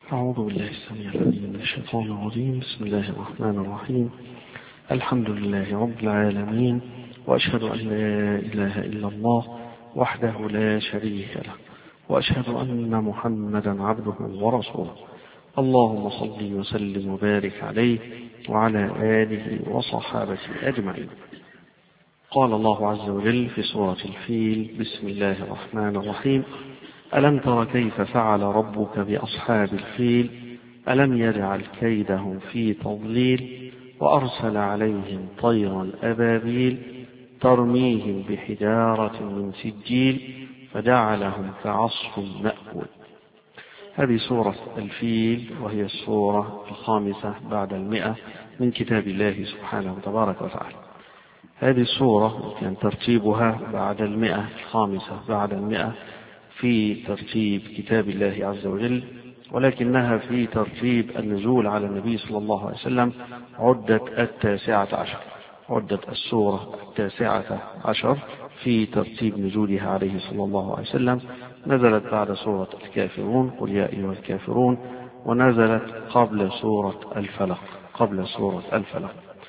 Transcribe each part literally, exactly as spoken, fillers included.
أعوذ بالله السميع العليم من الشيطان الرجيم. بسم الله الرحمن الرحيم. الحمد لله رب العالمين، وأشهد أن لا إله إلا الله وحده لا شريك له، وأشهد أن محمدا عبده ورسوله. اللهم صل وسلم وبارك عليه وعلى آله وصحابته أجمعين. قال الله عز وجل في سورة الفيل: بسم الله الرحمن الرحيم. ألم تر كيف فعل ربك بأصحاب الفيل ألم يجعل كيدهم في تضليل وأرسل عليهم طيرا أبابيل ترميهم بحجارة من سجيل فجعلهم كعصف مأكول. هذه سورة الفيل، وهي السورة الخامسة بعد المئة من كتاب الله سبحانه تبارك وتعالى. هذه السورة كان ترتيبها بعد المئة الخامسة بعد المئة في ترتيب كتاب الله عز وجل، ولكنها في ترتيب النزول على النبي صلى الله عليه وسلم عدة التاسعة عشر عدة السورة التاسعة عشر في ترتيب نزولها عليه صلى الله عليه وسلم. نزلت بعد سورة الكافرون، قل يا أيها الكافرون، ونزلت قبل سورة الفلق قبل سورة الفلق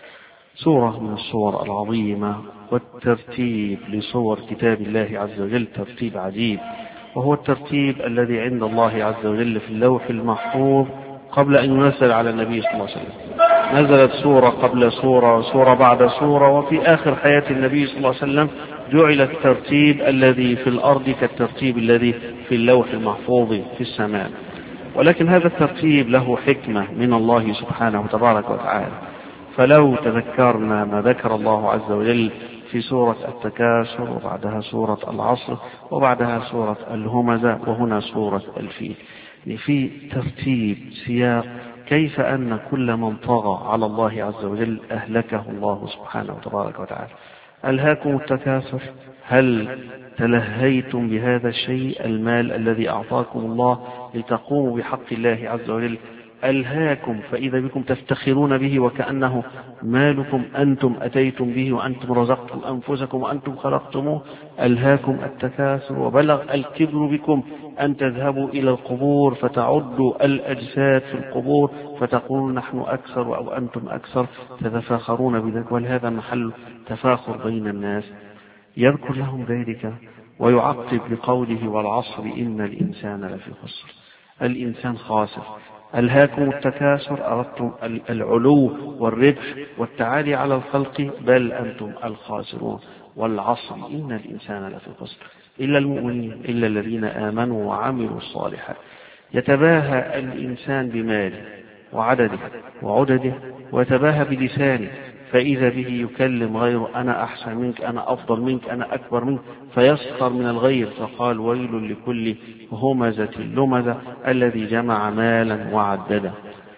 سورة من السور العظيمة. والترتيب لصور كتاب الله عز وجل ترتيب عجيب، وهو الترتيب الذي عند الله عز وجل في اللوح المحفوظ قبل أن ينزل على النبي صلى الله عليه وسلم. نزلت سورة قبل سورة وسورة بعد سورة، وفي آخر حياة النبي صلى الله عليه وسلم جعل الترتيب الذي في الأرض كالترتيب الذي في اللوح المحفوظ في السماء. ولكن هذا الترتيب له حكمة من الله سبحانه تبارك وتعالى. فلو تذكرنا ما ذكر الله عز وجل في سورة التكاثر، وبعدها سورة العصر، وبعدها سورة الهمزة، وهنا سورة الفيل، في ترتيب سياق كيف أن كل من طغى على الله عز وجل أهلكه الله سبحانه تبارك وتعالى. ألهاكم التكاثر، هل تلهيتم بهذا الشيء، المال الذي أعطاكم الله لتقوموا بحق الله عز وجل؟ ألهاكم، فإذا بكم تفتخرون به وكأنه مالكم أنتم أتيتم به وأنتم رزقتم أنفسكم وأنتم خلقتموه. ألهاكم التكاثر وبلغ الكبر بكم أن تذهبوا إلى القبور فتعدوا الأجساد في القبور فتقولون نحن أكثر أو أنتم أكثر، تتفاخرون بذلك، ولهذا محل تفاخر بين الناس. يذكر لهم ذلك ويعقب بقوله: والعصر إن الإنسان لفي خسر. الإنسان خاسر. ألهاكم التكاثر، أردتم العلو والربح والتعالي على الخلق، بل أنتم الخاسرون. والعصر إن الإنسان لفي خسر إلا المؤمنين إلا الذين آمنوا وعملوا الصالحات. يتباهى الإنسان بماله وعدده وعدده، ويتباهى بلسانه، فإذا به يكلم غيره: أنا أحسن منك، أنا أفضل منك، أنا أكبر منك، فيسخر من الغير. فقال: ويل لكل همزة لمزة الذي جمع مالا وعدده.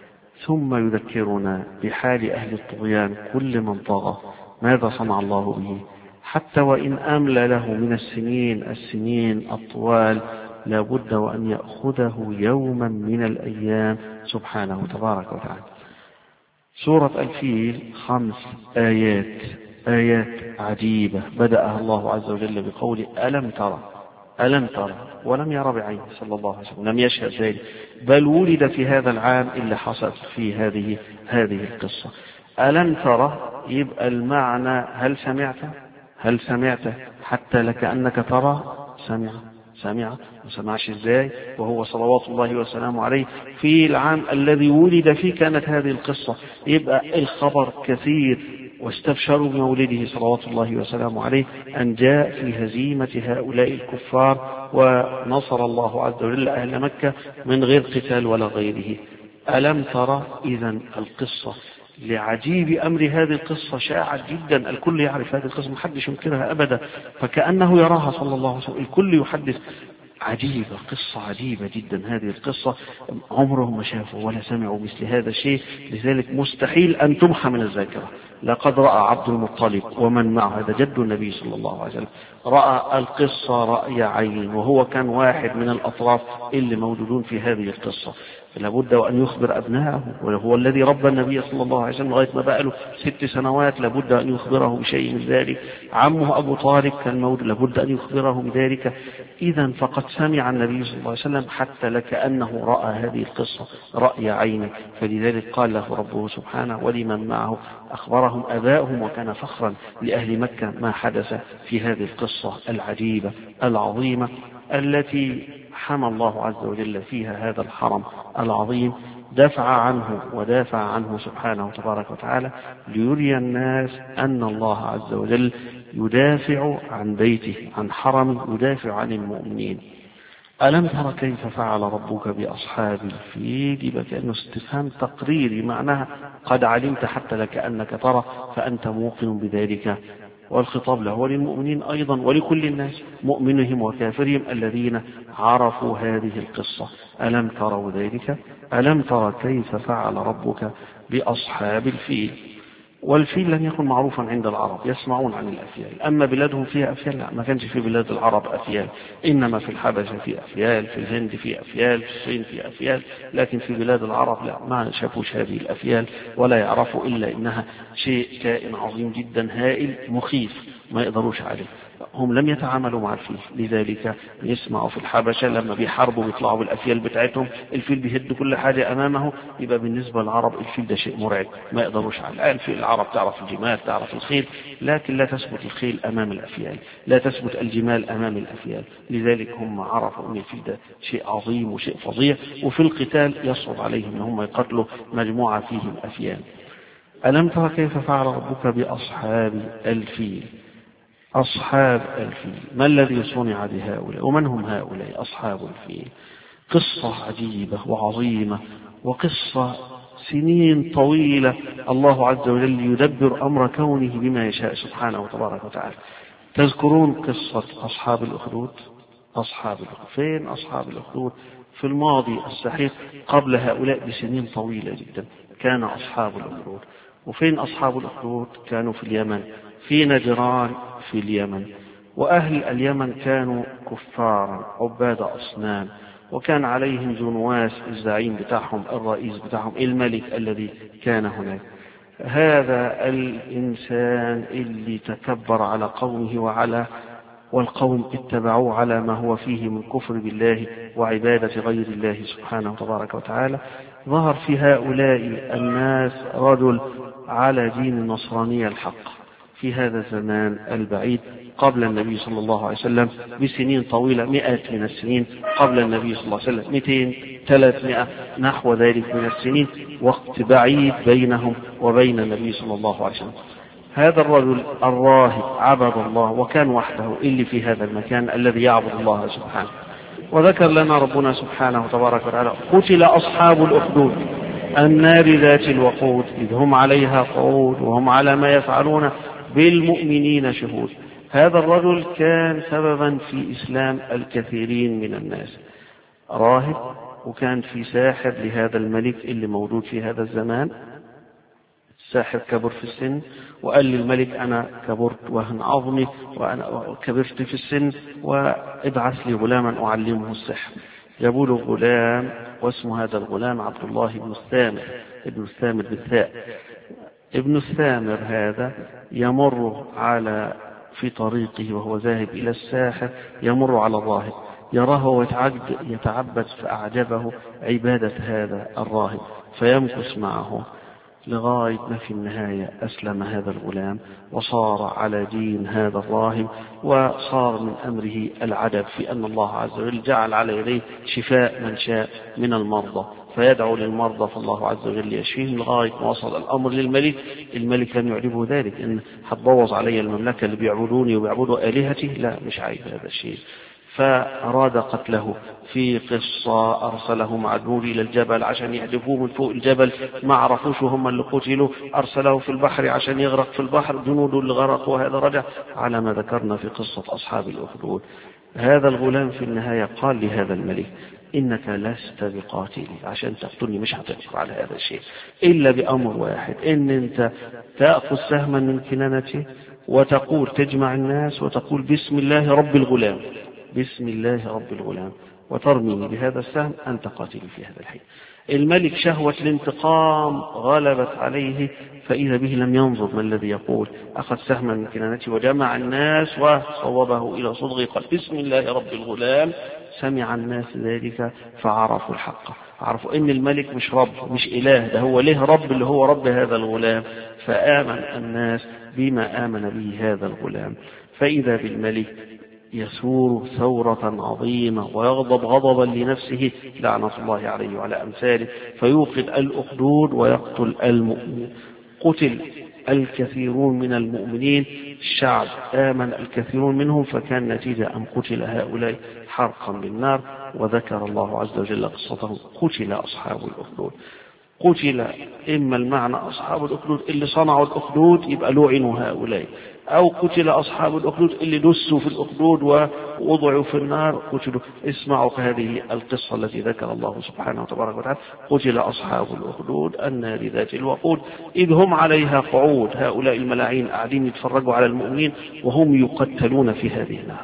ثم يذكرنا بحال أهل الطغيان، كل من طغى ماذا صنع الله به، حتى وإن أملى له من السنين السنين الطوال لابد وأن يأخذه يوما من الأيام سبحانه تبارك وتعالى. سورة الفيل خمس آيات آيات عجيبة بدأها الله عز وجل بقول: ألم ترى ألم ترى ولم يرى بعينه صلى الله عليه وسلم، لم يشهد ذلك، بل ولد في هذا العام اللي حصلت في هذه هذه القصة. ألم ترى يبقى المعنى: هل سمعت هل سمعت حتى لكأنك ترى. سمع سمع ما سمعش ازاي وهو صلوات الله وسلامه عليه في العام الذي ولد فيه كانت هذه القصة. يبقى الخبر كثير، واستبشروا بمولده صلوات الله وسلامه عليه أن جاء في هزيمة هؤلاء الكفار، ونصر الله عز وجل أهل مكة من غير قتال ولا غيره. ألم ترى، إذن القصة لعجيب أمر هذه القصة شاعت جدا، الكل يعرف هذه القصة، محدش ينكرها أبدا، فكأنه يراها صلى الله عليه وسلم، الكل يحدث. عجيبة، قصة عجيبة جدا هذه القصة، عمرهم ما شافوا ولا سمعوا مثل هذا الشيء، لذلك مستحيل أن تمحى من الذاكرة. لقد رأى عبد المطلب ومن معه، هذا جد النبي صلى الله عليه وسلم، رأى القصة رأي عين، وهو كان واحد من الأطراف اللي موجودون في هذه القصة. لابد وأن يخبر أبنائه، وهو الذي ربى النبي صلى الله عليه وسلم لغاية ما بقى له ست سنوات، لابد أن يخبره بشيء من ذلك. عمه أبو طالب كان مولود، لابد أن يخبره بذلك. إذا فقد سمع النبي صلى الله عليه وسلم حتى لكأنه رأى هذه القصة رأي عينه، فلذلك قال له ربه سبحانه ولمن معه أخبرهم أباؤهم، وكان فخرا لأهل مكة ما حدث في هذه القصة العجيبة العظيمة التي حمى الله عز وجل فيها هذا الحرم العظيم، دفع عنه ودافع عنه سبحانه تبارك وتعالى ليري الناس أن الله عز وجل يدافع عن بيته، عن حرمه، يدافع عن المؤمنين. ألم تر كيف فعل ربك بأصحاب الفيل؟ يبقى كأنه استفهام تقريري، معناها قد علمت حتى لكأنك ترى، فأنت موقن بذلك. والخطاب له وللمؤمنين أيضا ولكل الناس مؤمنهم وكافرهم الذين عرفوا هذه القصة. ألم تروا ذلك؟ ألم تر كيف فعل ربك بأصحاب الفيل؟ والفيل لم يكن معروفا عند العرب، يسمعون عن الأفيال. أما بلادهم فيها أفيال؟ لا، ما كانش في بلاد العرب أفيال، إنما في الحبشة في أفيال، في الهند في أفيال، في الصين في أفيال، لكن في بلاد العرب لا، ما شافوش هذه الأفيال ولا يعرفوا إلا إنها شيء كائن عظيم جدا هائل مخيف ما يقدروش عليه. هم لم يتعاملوا مع الفيل، لذلك يسمعوا في الحبشة لما بيحاربوا بيطلعوا بالأفيال بتاعتهم، الفيل بيهد كل حاجة أمامه، يبقى بالنسبة للعرب الفيل ده شيء مرعب ما يقدروش عليه. الفيل العرب تعرف الجمال، تعرف الخيل، لكن لا تثبت الخيل أمام الأفيال، لا تثبت الجمال أمام الأفيال. لذلك هم عرفوا أن الفيل ده شيء عظيم وشيء فظيع، وفي القتال يصعب عليهم أن هم يقتلوا مجموعة فيهم أفيال. ألم تر كيف فعل ربك بأصحاب الفيل؟ أصحاب الفيل، ما الذي صنع بهؤلاء؟ ومن هم هؤلاء أصحاب الفيل؟ قصة عجيبة وعظيمة، وقصة سنين طويلة الله عز وجل يدبر أمر كونه بما يشاء سبحانه وتبارك وتعالى. تذكرون قصة أصحاب الأخدود؟ أصحاب الأخدود، فين أصحاب الأخدود؟ في الماضي السحيق قبل هؤلاء بسنين طويلة جدا كان أصحاب الأخدود. وفين أصحاب الأخدود؟ كانوا في اليمن، في نجران في اليمن. وأهل اليمن كانوا كفارا عباد أصنام، وكان عليهم ذو نواس الزعيم بتاعهم، الرئيس بتاعهم، الملك الذي كان هناك. هذا الإنسان اللي تكبر على قومه وعلى والقوم اتبعوه على ما هو فيه من كفر بالله وعبادة غير الله سبحانه وتبارك وتعالى. ظهر في هؤلاء الناس رجل على دين النصرانية الحق في هذا الزمان البعيد قبل النبي صلى الله عليه وسلم بسنين طويلة، مئات من السنين قبل النبي صلى الله عليه وسلم، مئتين ثلاثمائة نحو ذلك من السنين، وقت بعيد بينهم وبين النبي صلى الله عليه وسلم. هذا الرجل الراهب عبد الله وكان وحده اللي في هذا المكان الذي يعبد الله سبحانه. وذكر لنا ربنا سبحانه وتبارك وتعالى قتل أصحاب الأخدود النار ذات الوقود إذ هم عليها قعود وهم على ما يفعلون بالمؤمنين شهود. هذا الرجل كان سببا في إسلام الكثيرين من الناس، راهب وكان في ساحر لهذا الملك اللي موجود في هذا الزمان. الساحر كبر في السن وقال للملك أنا كبرت وهن عظمي وأنا كبرت في السن وابعث لي غلاما أعلمه السحر. جابوا له غلام واسم هذا الغلام عبد الله بن الثامر، ابن الثامر بالثاء. ابن الثامر هذا يمر على في طريقه وهو ذاهب إلى الساحر، يمر على الراهب يراه يتعبد فأعجبه عبادة هذا الراهب فيمكث معه لغاية ما في النهاية أسلم هذا الغلام وصار على دين هذا الراهب، وصار من أمره العجب في أن الله عز وجل جعل على يديه شفاء من شاء من المرضى، فيدعو للمرضى فالله عز وجل يشفيهم لغاية ما وصل الأمر للملك. الملك لم يعجبه ذلك، إن هتبوظ علي المملكة اللي بيعبدوني وبيعبدوا آلهتي، لا مش عايز هذا الشيء، فأراد قتله. في قصة أرسله مع جنود إلى الجبل عشان يحدفوه من فوق الجبل، ما عرفوش هم اللي قتلوا، أرسله في البحر عشان يغرق في البحر، جنوده اللي غرق، وهذا رجع على ما ذكرنا في قصة أصحاب الأخدود. هذا الغلام في النهاية قال لهذا الملك إنك لست بقاتلي، عشان تقتلني مش هتقدر على هذا الشيء إلا بأمر واحد، إن أنت تأخذ سهما من كنانتي وتقول تجمع الناس وتقول بسم الله رب الغلام، بسم الله رب الغلام، وترميني بهذا السهم، أنت قاتل في هذا الحين. الملك شهوة الانتقام غلبت عليه، فإذا به لم ينظر ما الذي يقول، أخذ سهما من كنانته وجمع الناس وصوبه إلى صدغه، قال بسم الله رب الغلام. سمع الناس ذلك فعرفوا الحق، عرفوا إن الملك مش رب مش إله، ده هو له رب اللي هو رب هذا الغلام، فآمن الناس بما آمن به هذا الغلام. فإذا بالملك يثور ثورة عظيمة ويغضب غضبا لنفسه لعنة الله عليه وعلى أمثاله، فيوقد الأخدود ويقتل المؤمنين. قتل الكثيرون من المؤمنين، الشعب آمن الكثيرون منهم، فكان نتيجة أن قتل هؤلاء حرقا بالنار. وذكر الله عز وجل قصتهم، قتل أصحاب الأخدود. قتل إما المعنى أصحاب الأخدود اللي صنعوا الأخدود يبقى لعنوا هؤلاء، أو قتل أصحاب الأخدود اللي دسوا في الأخدود ووضعوا في النار قتلوا. اسمعوا هذه القصة التي ذكر الله سبحانه وتبارك وتعالى: قتل أصحاب الأخدود النار ذات الوقود إذ هم عليها قعود. هؤلاء الملاعين قاعدين يتفرجوا على المؤمنين وهم يقتلون في هذه النار،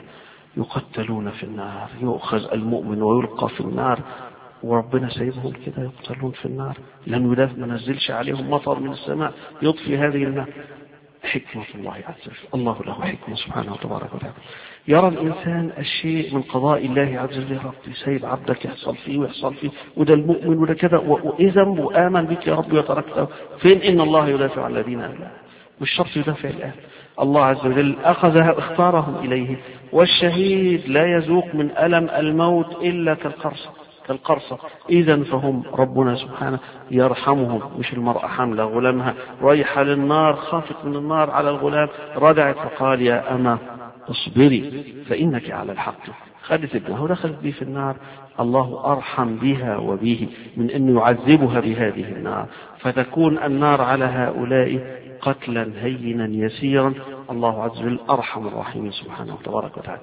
يقتلون في النار، يؤخذ المؤمن ويلقى في النار، وربنا سيبهم كده يقتلون في النار، لم يدافع ما نزلش عليهم مطر من السماء يطفي هذه النار. حكمة الله عز وجل، الله له حكمة سبحانه وتبارك وتعالى. يرى الإنسان الشيء من قضاء الله عز وجل، ربي سيب عبدك يحصل فيه ويحصل فيه، وده المؤمن وده كذا، وإيه ذنبه؟ آمن بك يا رب وتركته. فين إن الله يدافع عن الذين آمنوا؟ مش شرط يدافع الآن، الله عز وجل أخذها اختارهم إليه. والشهيد لا يذوق من ألم الموت إلا كالقرصة كالقرصة إذا فهم ربنا سبحانه يرحمهم. مش المرأة حاملة غلامها رايحة للنار، خافت من النار على الغلام، رجعت فقال يا أما اصبري فإنك على الحق. خدت ابنها ودخلت به في النار، الله أرحم بها وبه من أن يعذبها بهذه النار، فتكون النار على هؤلاء قتلا هينا يسيرا. الله عز وجل أرحم الراحمين سبحانه وتبارك وتعالى.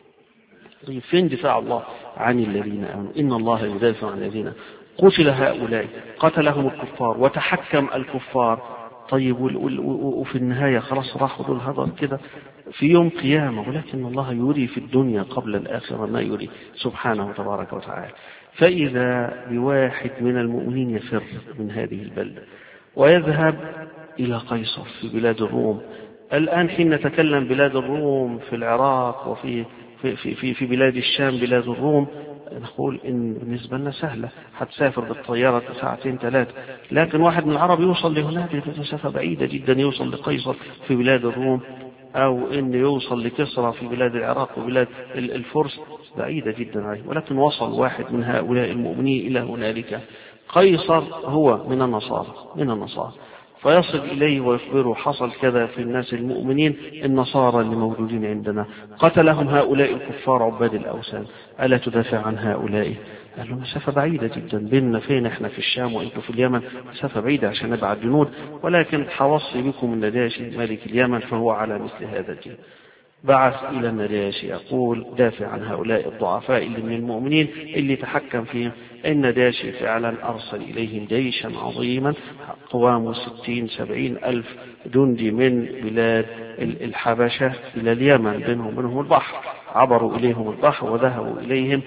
فين دفاع الله عن الذين آمنوا؟ إن الله يدافع عن الذين. قتل هؤلاء، قتلهم الكفار وتحكم الكفار. طيب وفي النهاية خلاص راحوا دول هذا كده في يوم قيامة، ولكن الله يري في الدنيا قبل الآخرة ما يري سبحانه وتبارك وتعالى. فإذا بواحد من المؤمنين يفر من هذه البلدة ويذهب إلى قيصر في بلاد الروم. الآن حين نتكلم بلاد الروم في العراق وفي في في في في بلاد الشام بلاد الروم، نقول إن بالنسبة لنا سهلة، هتسافر بالطيارة ساعتين ثلاثة، لكن واحد من العرب يوصل لهناك في مسافة بعيدة جدا، يوصل لقيصر في بلاد الروم، أو إن يوصل لكسرى في بلاد العراق وبلاد الفرس، بعيدة جدا عليه. ولكن وصل واحد من هؤلاء المؤمنين إلى هنالك. قيصر هو من النصارى من النصارى فيصل إليه ويخبره حصل كذا في الناس المؤمنين النصارى اللي موجودين عندنا، قتلهم هؤلاء الكفار عباد الأوثان، ألا تدافع عن هؤلاء؟ قال له مسافة بعيدة جدا بيننا، فين احنا في الشام وانتم في اليمن، مسافة بعيدة عشان نبعت جنود، ولكن حوصي بكم النجاشي ملك اليمن فهو على مثل هذا الجيل. بعث إلى النجاشي يقول دافع عن هؤلاء الضعفاء اللي من المؤمنين اللي تحكم فيهم. النجاشي فعلا أرسل إليهم جيشا عظيما قوامه ستين سبعين ألف جندي من بلاد الحبشة إلى اليمن، بينهم بينهم البحر، عبروا إليهم البحر وذهبوا إليهم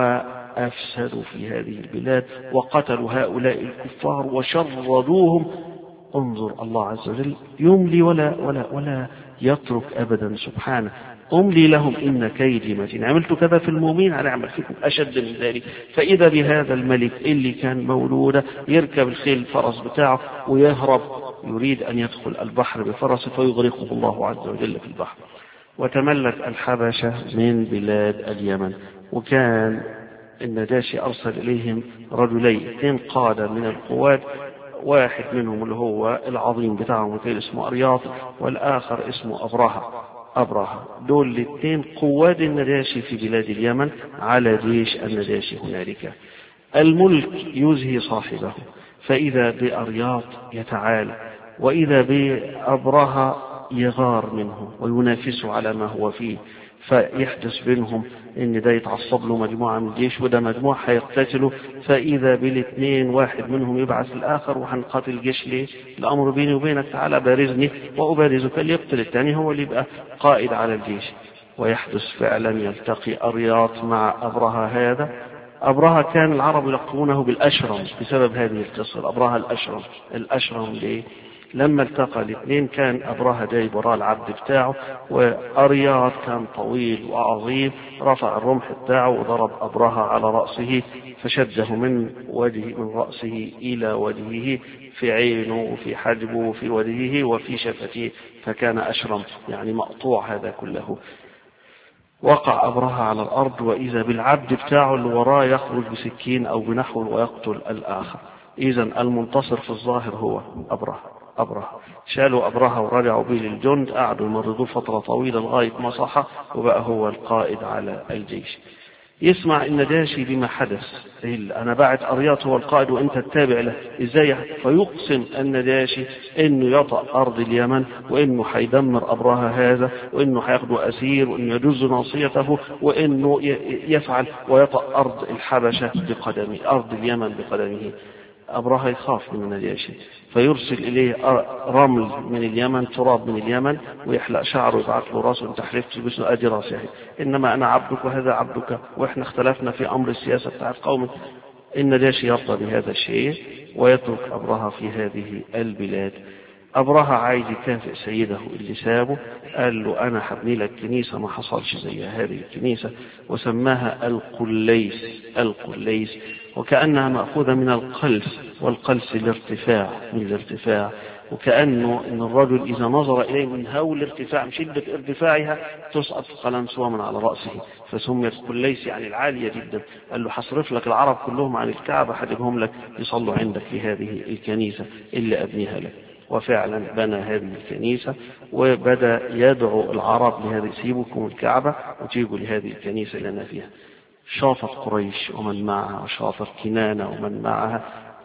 وأفسدوا في هذه البلاد وقتلوا هؤلاء الكفار وشردوهم. انظر الله عز وجل يملي ولا ولا ولا يترك أبدا سبحانه. أملي لهم إن كيدي متين، عملت كذا في المؤمنين أنا أعمل فيكم أشد من ذلك. فإذا بهذا الملك اللي كان مولودا يركب الخيل الفرس بتاعه ويهرب، يريد أن يدخل البحر بفرسه فيغرقه الله عز وجل في البحر. وتملك الحبشة من بلاد اليمن، وكان النجاشي أرسل إليهم رجلين اثنين قادة من القوات، واحد منهم اللي هو العظيم بتاعهم كان اسمه أرياط، والآخر اسمه أبرهة أبرهة دول الاثنين قواد النجاشي في بلاد اليمن على جيش النجاشي هنالك. الملك يزهي صاحبه، فإذا بأرياط يتعالى، وإذا بأبرهة يغار منه وينافسه على ما هو فيه، فيحدث بينهم ان ده يتعصب له مجموعة من الجيش وده مجموعة هيقتتلوا، فإذا بالاثنين واحد منهم يبعث الآخر وهنقاتل الجيش ليه؟ الأمر بيني وبينك، تعالى بارزني وأبارزك، اللي يقتل الثاني هو اللي يبقى قائد على الجيش. ويحدث فعلا، يلتقي أرياط مع أبرهة هذا أبرهة كان العرب يلقبونه بالأشرم بسبب هذه القصة. أبرهة الأشرم. الأشرم ليه؟ لما التقى الاثنين كان أبرهة جايب وراء العبد بتاعه، وأرياض كان طويل وعظيم، رفع الرمح بتاعه وضرب أبرهة على رأسه فشده من وجهه من رأسه إلى وجهه، في عينه وفي حجبه وفي وجهه وفي شفتيه، فكان أشرم يعني مقطوع هذا كله. وقع أبرهة على الأرض، وإذا بالعبد بتاعه اللي وراه يخرج بسكين أو بنحو ويقتل الآخر. إذا المنتصر في الظاهر هو أبرهة. أبرهة شالوا أبرهة ورجعوا به للجند، قعدوا يمرضوه فترة طويلة لغاية ما صحى وبقى هو القائد على الجيش. يسمع النجاشي بما حدث، أنا بعت أرياط هو القائد وأنت التابع له، إزاي؟ فيقسم النجاشي إنه يطأ أرض اليمن، وإنه حيدمر أبرهة هذا، وإنه حياخده أسير، وإنه يجوز ناصيته، وإنه يفعل ويطأ أرض الحبشة بقدمه، أرض اليمن بقدمه. أبرهة يخاف من النجاشي فيرسل إليه رمل من اليمن، تراب من اليمن، ويحلق شعره ويبعث له راسه، انت حلفت باسمه أدي راسه، إنما أنا عبدك وهذا عبدك، وإحنا اختلفنا في أمر السياسة بتاعت قوم. النجاشي يرضى بهذا الشيء ويترك أبرهة في هذه البلاد. أبرهة عايز يكافئ سيده اللي سابه، قال له أنا حبني لك كنيسة ما حصلش زي هذه الكنيسة، وسماها القليس. القليس وكأنها مأخوذة من القلس، والقلس الارتفاع، من الارتفاع، وكأنه إن الرجل إذا نظر إليه من هول الارتفاع من شدة ارتفاعها تسقط قلنسوة من على رأسه، فسميت قليس يعني العالية جدا. قال له حصرف لك العرب كلهم عن الكعبة، حجبهم لك يصلوا عندك في هذه الكنيسة اللي أبنيها لك. وفعلا بنى هذه الكنيسة، وبدأ يدعو العرب لهذه، سيبكم الكعبة وتيجوا لهذه الكنيسة اللي أنا فيها. شافت قريش ومن معها، وشافت كنانة ومن معها،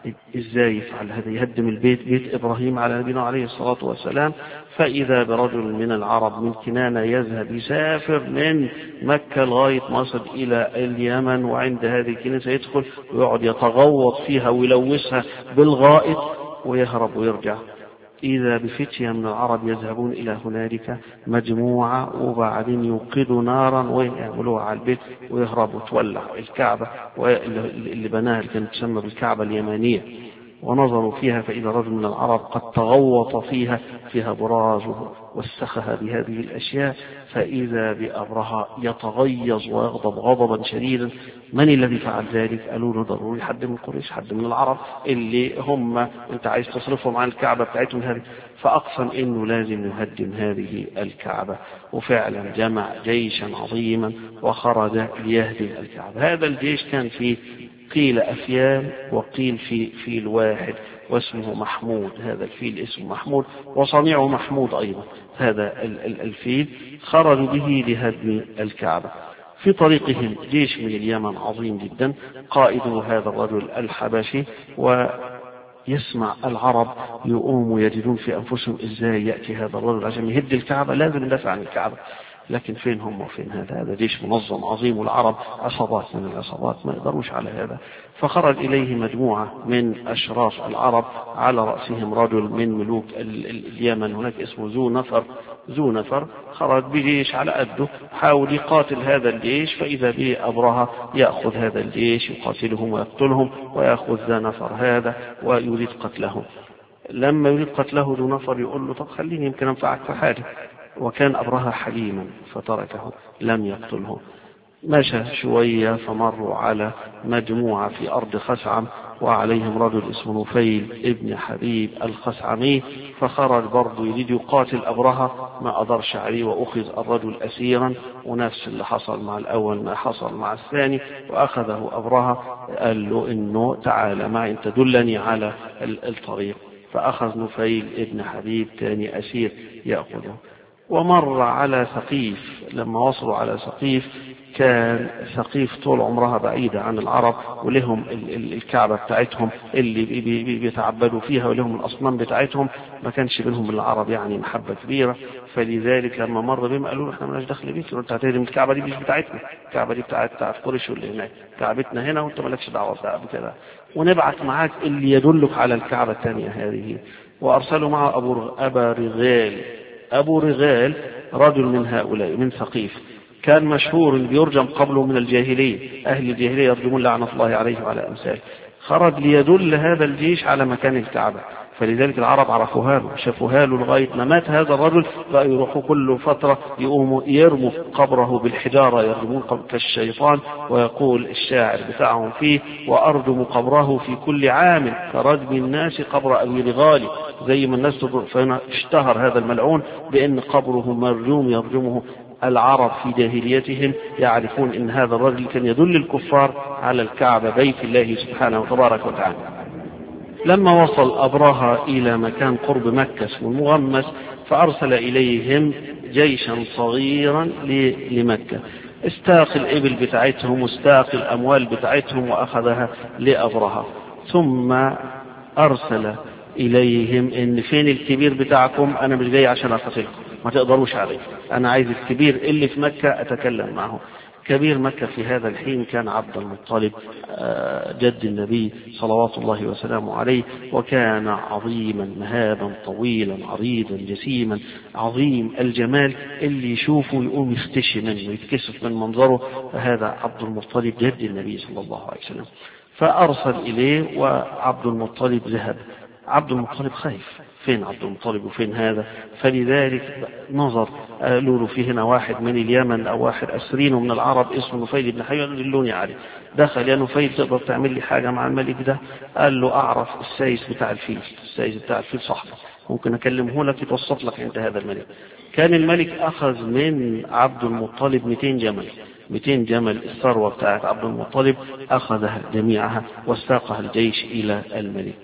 ازاي يفعل هذا؟ يهدم البيت، بيت إبراهيم على نبينا عليه الصلاة والسلام. فإذا برجل من العرب من كنانة يذهب يسافر من مكة لغاية مصر إلى اليمن، وعند هذه الكنيسة يدخل ويقعد يتغوط فيها ويلوثها بالغائط ويهرب ويرجع. إذا بفتية من العرب يذهبون إلى هنالك مجموعة، وبعدين يوقدوا نارا ويعملوها على البيت ويهربوا، تولع الكعبة اللي بناها اللي كانت تسمى بالكعبة اليمانية. ونظروا فيها فإذا رجل من العرب قد تغوط فيها فيها براز واستخها بهذه الأشياء، فإذا بأبرهة يتغيظ ويغضب غضبا شديدا. من الذي فعل ذلك؟ قالوا له ضروري حد من قريش، حد من العرب اللي هم انت عايز تصرفهم عن الكعبة بتاعتهم هذه. فأقسم انه لازم يهدم هذه الكعبة، وفعلا جمع جيشا عظيما وخرج ليهدم الكعبة. هذا الجيش كان فيه قيل أفيال وقيل في فيل واحد واسمه محمود. هذا الفيل اسمه محمود وصنيعه محمود أيضا. هذا الفيل خرجوا به لهدم الكعبة. في طريقهم جيش من اليمن عظيم جدا، قائده هذا الرجل الحبشي، ويسمع العرب يقوموا يجدون في أنفسهم إزاي يأتي هذا الرجل عشان يهد الكعبة، لازم ندافع عن الكعبة. لكن فين هم وفين هذا؟ هذا جيش منظم عظيم، والعرب عصابات من العصابات ما يقدروش على هذا. فخرج إليه مجموعة من أشراف العرب، على رأسهم رجل من ملوك اليمن هناك اسمه ذو نفر. ذو نفر خرج بجيش على قده، حاول يقاتل هذا الجيش، فإذا به أبرهة يأخذ هذا الجيش يقاتلهم ويقتلهم، ويأخذ ذا نفر هذا ويريد قتله. لما يريد قتله ذو نفر يقول له طب خليني يمكن أنفعك في حاجة، وكان أبرهة حليما فتركه لم يقتله. مشى شوية فمروا على مجموعة في أرض خثعم، وعليهم رجل اسمه نفيل ابن حبيب الخثعمي، فخرج برضه يريد يقاتل أبرهة، ما قدرش عليه وأخذ الرجل أسيرا، ونفس اللي حصل مع الأول ما حصل مع الثاني، وأخذه أبرهة قال له إنه تعالى معي أنت دلني على الطريق، فأخذ نفيل ابن حبيب ثاني أسير يأخذه. ومر على ثقيف. لما وصلوا على ثقيف، كان ثقيف طول عمرها بعيدة عن العرب، ولهم الكعبة بتاعتهم اللي بيتعبدوا فيها، ولهم الأصنام بتاعتهم، ما كانش بينهم العرب يعني محبة كبيرة. فلذلك لما مر بهم قالوا له احنا مالناش دخل بيك، وانت هتهدم الكعبة دي مش بتاعتنا، الكعبة دي بتاعت بتاعت قريش واللي هناك، كعبتنا هنا وانت مالكش دعوة بكده، ونبعت معاك اللي يدلك على الكعبة الثانية هذه. وأرسلوا معه أبو أبا رغال. أبو رغال رجل من هؤلاء من ثقيف، كان مشهور بيرجم قبله من الجاهلية، أهل الجاهلية يرجمون لعنة الله عليه وعلى أمثاله. خرج ليدل هذا الجيش على مكان الكعبة، فلذلك العرب عرفوها له، شافوها له لغاية ما مات هذا الرجل، بقى يروحوا كل فترة يقوموا يرموا قبره بالحجارة، يرمون كالشيطان، ويقول الشاعر بتاعهم فيه: وأرجم قبره في كل عام كرجم الناس قبر أبي رغالي. زي ما الناس اشتهر هذا الملعون بأن قبره مرجوم يرجمه العرب في جاهليتهم، يعرفون أن هذا الرجل كان يدل الكفار على الكعبة بيت الله سبحانه وتبارك وتعالى. لما وصل أبرهة إلى مكان قرب مكة اسمه المغمس، فأرسل إليهم جيشا صغيرا لمكة، استاق الإبل بتاعتهم واستاق الأموال بتاعتهم وأخذها لأبرهة. ثم أرسل إليهم إن فين الكبير بتاعكم؟ أنا مش جاي عشان أقتلكم، ما تقدروش عليه، أنا عايز الكبير اللي في مكة أتكلم معه. كبير مكة في هذا الحين كان عبد المطلب جد النبي صلوات الله وسلامه عليه، وكان عظيما مهابا طويلا عريضا جسيما عظيم الجمال، اللي يشوفه يقوم يختشي منه يتكسف من منظره. فهذا عبد المطلب جد النبي صلى الله عليه وسلم. فأرسل إليه وعبد المطلب ذهب. عبد المطلب خايف، فين عبد المطلب وفين هذا؟ فلذلك نظر، قالوا له في هنا واحد من اليمن أو واحد أسرين من العرب اسمه نفيل بن حي، دلوني عليه. دخل: يا نفيل تقدر تعمل لي حاجة مع الملك ده؟ قال له: أعرف السايس بتاع الفيل، السايس بتاع الفيل صاحبه، ممكن أكلمه لك يتوسط لك عند هذا الملك. كان الملك أخذ من عبد المطلب مئتين جمل، مئتين جمل الثروة بتاعت عبد المطلب أخذها جميعها واستاقها الجيش إلى الملك.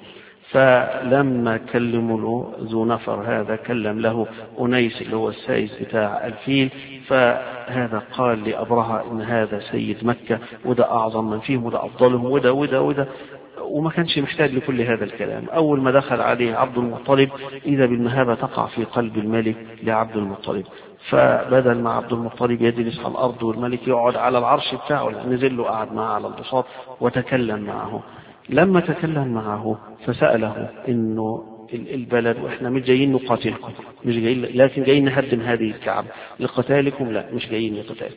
فلما كلموا له ذو نفر هذا، كلم له أنيس اللي هو السايس بتاع الفيل، فهذا قال لأبرهة إن هذا سيد مكة، وده أعظم من فيهم، وده أفضلهم، وده وده وده وما كانش محتاج لكل هذا الكلام. أول ما دخل عليه عبد المطلب إذا بالمهابة تقع في قلب الملك لعبد المطلب، فبدل ما عبد المطلب يجلس على الأرض والملك يقعد على العرش بتاعه، نزل له قعد معه على البساط وتكلم معه. لما تكلم معه فسأله إنه البلد وإحنا مش جايين نقاتلكم، مش جايين، لكن جايين نهدم هذه الكعبة، لقتالكم لا، مش جايين لقتال.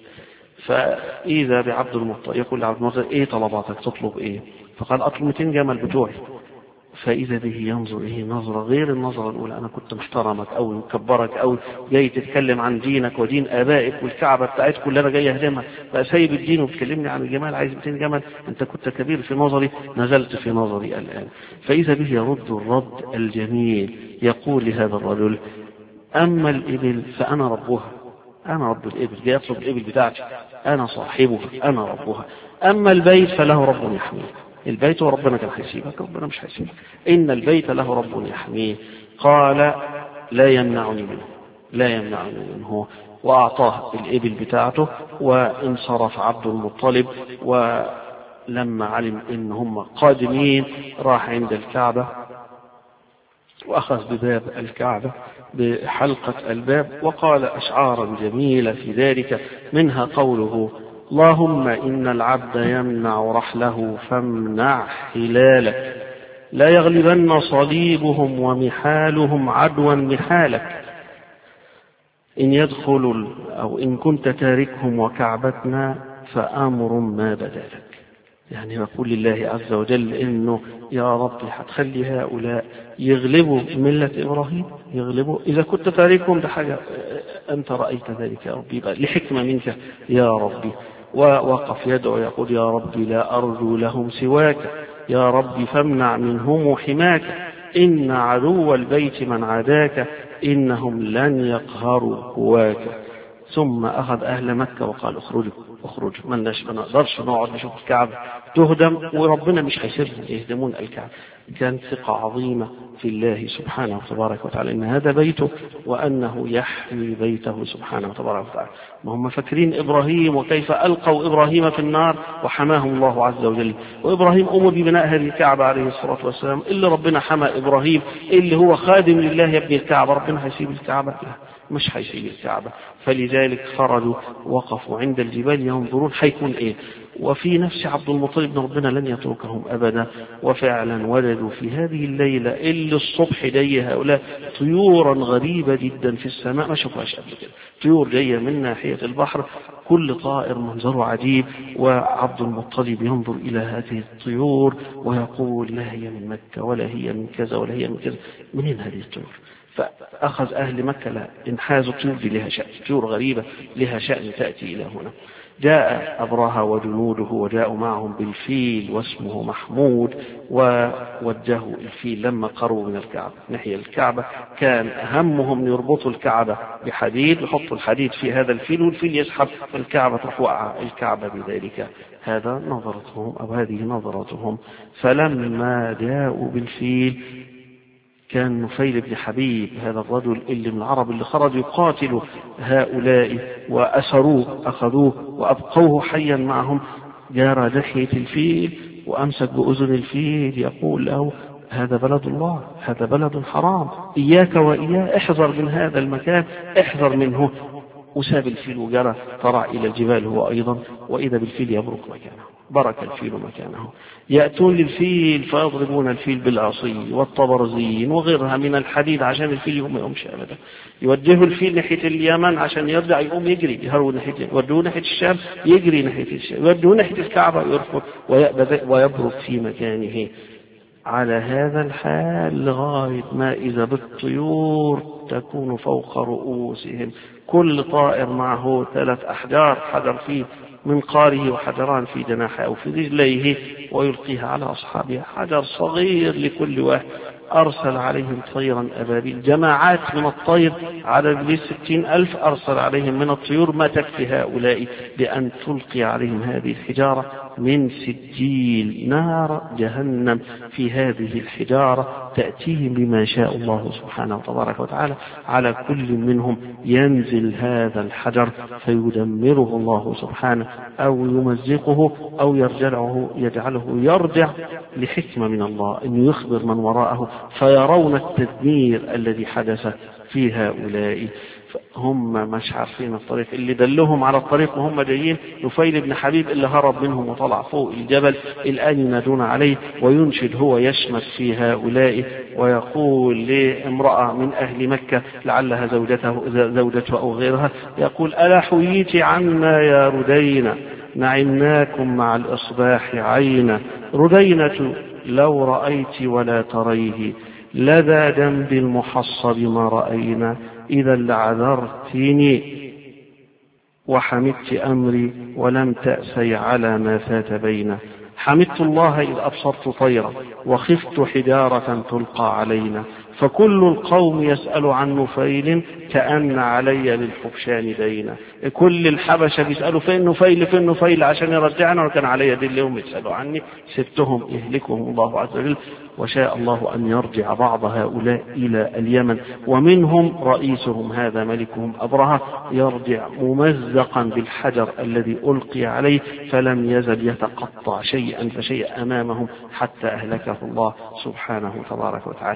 فإذا بعبد المطلب يقول لعبد المطلب: إيه طلباتك؟ تطلب إيه؟ فقال: أطلب مئتين جمل بتوعي. فإذا به ينظر إليه نظرة غير النظرة الأولى: أنا كنت محترمك أو مكبرك أو جاي تتكلم عن دينك ودين آبائك والكعبة بتاعتك اللي أنا جاي أهدمها، بقى سايب الدين وبتكلمني عن الجمال، عايز مئتين جمل؟ أنت كنت كبير في نظري، نزلت في نظري الآن. فإذا به يرد الرد الجميل، يقول لهذا الرجل: أما الإبل فأنا ربها، أنا رب الإبل، جاي أطلب الإبل بتاعتي، أنا صاحبها، أنا ربها. أما البيت فله رب يحميه، البيت وربنا كان هيسيبك، ربنا مش هيسيبك، إن البيت له رب يحميه. قال: لا يمنعني منه، لا يمنعني منه. وأعطاه الإبل بتاعته وانصرف عبد المطلب. ولما علم إن هم قادمين راح عند الكعبة وأخذ بباب الكعبة بحلقة الباب، وقال أشعارا جميلة في ذلك، منها قوله: اللهم إن العبد يمنع رحله فامنع حلالك، لا يغلبن صليبهم ومحالهم عدوا محالك، إن يدخلوا أو إن كنت تاركهم وكعبتنا فأمر ما بدلك. يعني يقول لله عز وجل إنه يا رب هتخلي هؤلاء يغلبوا ملة إبراهيم، يغلبوا إذا كنت تاركهم، ده حاجة أنت رأيت ذلك يا ربي، بقى لحكمة منك يا ربي. ووقف يدعو يقول: يا ربي لا أرجو لهم سواك، يا ربي فامنع منهم حماك، إن عدو البيت من عاداك، إنهم لن يقهروا هواك. ثم أخذ أهل مكة وقال: اخرجوا اخرجوا، ما نقدرش نقعد نشوف الكعبة تهدم وربنا مش هيسيبهم يهدمون الكعبة. كانت ثقة عظيمة في الله سبحانه وتبارك وتعالى إن هذا بيته وأنه يحمي بيته سبحانه وتبارك وتعالى. ما هم فاكرين إبراهيم وكيف ألقوا إبراهيم في النار وحماهم الله عز وجل، وإبراهيم أمر ببناء هذه الكعبة عليه الصلاة والسلام، اللي ربنا حمى إبراهيم اللي هو خادم لله يبني الكعبة، ربنا هيسيب الكعبة؟ لا، مش هيسيب الكعبة. فلذلك خرجوا وقفوا عند الجبال ينظرون هيكون ايه. وفي نفس عبد المطلب بن ربنا لن يتركهم أبدا. وفعلا ولدوا في هذه الليلة اللي الصبح جاي هؤلاء طيورا غريبة جدا في السماء ما شافوهاش قبل كده، طيور جاية من ناحية البحر، كل طائر منظره عجيب. وعبد المطلب ينظر إلى هذه الطيور ويقول لا هي من مكة ولا هي من كذا ولا هي من كذا، منين هذه الطيور؟ فأخذ أهل مكة لا انحازوا الطيور دي لها شأن، طيور غريبة لها شأن تأتي إلى هنا. جاء أبرهة وجنوده وجاءوا معهم بالفيل واسمه محمود، ووجهوا الفيل لما قربوا من الكعبة ناحية الكعبة كان همهم يربطوا الكعبة بحديد، يحطوا الحديد في هذا الفيل والفيل يسحب الكعبة تروح وقع الكعبة بذلك. هذا نظرتهم أو هذه نظرتهم. فلما جاءوا بالفيل كان نفيل بن حبيب هذا الرجل اللي من العرب اللي خرج يقاتل هؤلاء وأسروه أخذوه وأبقوه حيا معهم، جار ناحية الفيل وأمسك بأذن الفيل يقول له هذا بلد الله، هذا بلد حرام، إياك وإياه، احذر من هذا المكان، احذر منه. وساب الفيل وجرى طلع إلى الجبال هو أيضا، وإذا بالفيل يبرك مكانه، برك الفيل مكانه. يأتون للفيل فيضربون الفيل بالعصي والطبرزين وغيرها من الحديد عشان الفيل يقوم ما يقومش أبدا. يوجهوا الفيل ناحية اليمن عشان يرجع يقوم يجري، يهرب ناحية، يودوه ناحية الشام يجري ناحية الشام، يودوه ناحية الكعبة يرفض ويبرك في مكانه. على هذا الحال لغاية ما إذا بالطيور تكون فوق رؤوسهم، كل طائر معه ثلاث أحجار، حجر فيه منقاره وحجران في جناحه أو في رجليه، ويلقيها على أصحابها، حجر صغير لكل واحد. أرسل عليهم طيرا أبابيل، جماعات من الطير على ستين ألف أرسل عليهم من الطيور ما تكفي هؤلاء بأن تلقي عليهم هذه الحجارة من سجيل نار جهنم في هذه الحجارة تأتيهم بما شاء الله سبحانه وتبارك وتعالى. على كل منهم ينزل هذا الحجر فيدمره الله سبحانه أو يمزقه أو يرجعه يجعله يرجع لحكمة من الله أن يخبر من وراءه فيرون التدمير الذي حدث في هؤلاء. هم مش عارفين الطريق، اللي دلهم على الطريق وهم جايين نفيل بن حبيب اللي هرب منهم وطلع فوق الجبل، الآن ينادون عليه وينشد هو يشمت في هؤلاء ويقول لامرأة من أهل مكة لعلها زوجته, زوجته أو غيرها، يقول ألا حييت عنا يا ردينا نعمناكم مع الإصباح عينا، ردينة لو رأيت ولا تريه لذا جنب المحصب ما رأينا، إذا لعذرتني وحمدت أمري ولم تأسي على ما فات بينا، حمدت الله إذ أبصرت طيرا وخفت حجارة تلقى علينا، فكل القوم يسأل عن نفيل كأن علي للحبشان دينا. كل الحبشة بيسألوا فين نفيل فين نفيل عشان يرجعنا، وكان علي دين اليوم يسألوا عني، سبتهم يهلكهم الله عز وجل. وشاء الله أن يرجع بعض هؤلاء إلى اليمن، ومنهم رئيسهم هذا ملكهم أبرهة يرجع ممزقا بالحجر الذي ألقي عليه، فلم يزل يتقطع شيئا فشيئا أمامهم حتى أهلكه الله سبحانه تبارك وتعالى.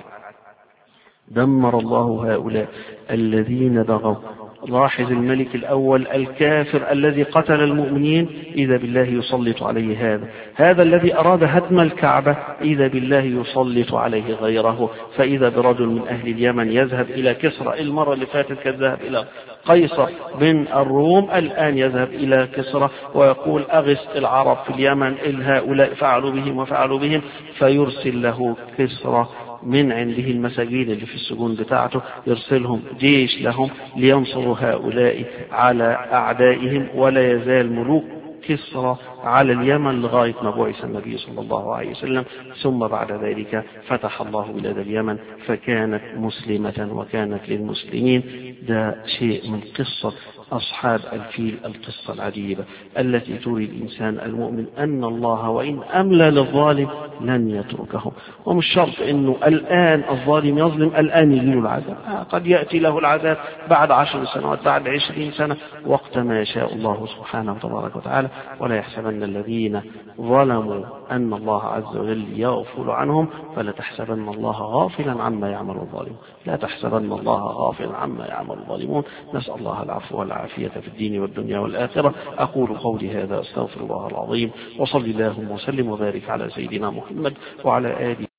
دمر الله هؤلاء الذين بغوا. لاحظ الملك الأول الكافر الذي قتل المؤمنين إذا بالله يسلط عليه هذا، هذا الذي أراد هدم الكعبة إذا بالله يسلط عليه غيره. فإذا برجل من أهل اليمن يذهب إلى كسرى، المرة اللي فاتت كان ذهب إلى قيصر من الروم، الآن يذهب إلى كسرى ويقول أغث العرب في اليمن هؤلاء فعلوا بهم وفعلوا بهم، فيرسل له كسرى من عنده المساجين اللي في السجون بتاعته، يرسلهم جيش لهم لينصروا هؤلاء على أعدائهم. ولا يزال ملوك كسرى على اليمن لغاية ما بعث النبي صلى الله عليه وسلم، ثم بعد ذلك فتح الله بلاد اليمن فكانت مسلمة وكانت للمسلمين. ده شيء من قصة أصحاب الفيل، القصة العجيبة التي تري الإنسان المؤمن أن الله وإن أملى للظالم لن يتركه. ومش شرط أنه الآن الظالم يظلم الآن يجيله العذاب، قد يأتي له العذاب بعد عشر سنوات بعد عشرين سنة وقت ما يشاء الله سبحانه وتبارك وتعالى. ولا يحسبن تحسبن الذين ظلموا أن الله عز وجل يغفل عنهم، فلا تحسبن الله غافلا عما يعمل الظالمون. لا تحسبن الله غافلا عما يعمل الظالمون. نسأل الله العفو والعافية في الدين والدنيا والآخرة. أقول قولي هذا، أستغفر الله العظيم، وصلي اللهم وسلم وبارك على سيدنا محمد وعلى آله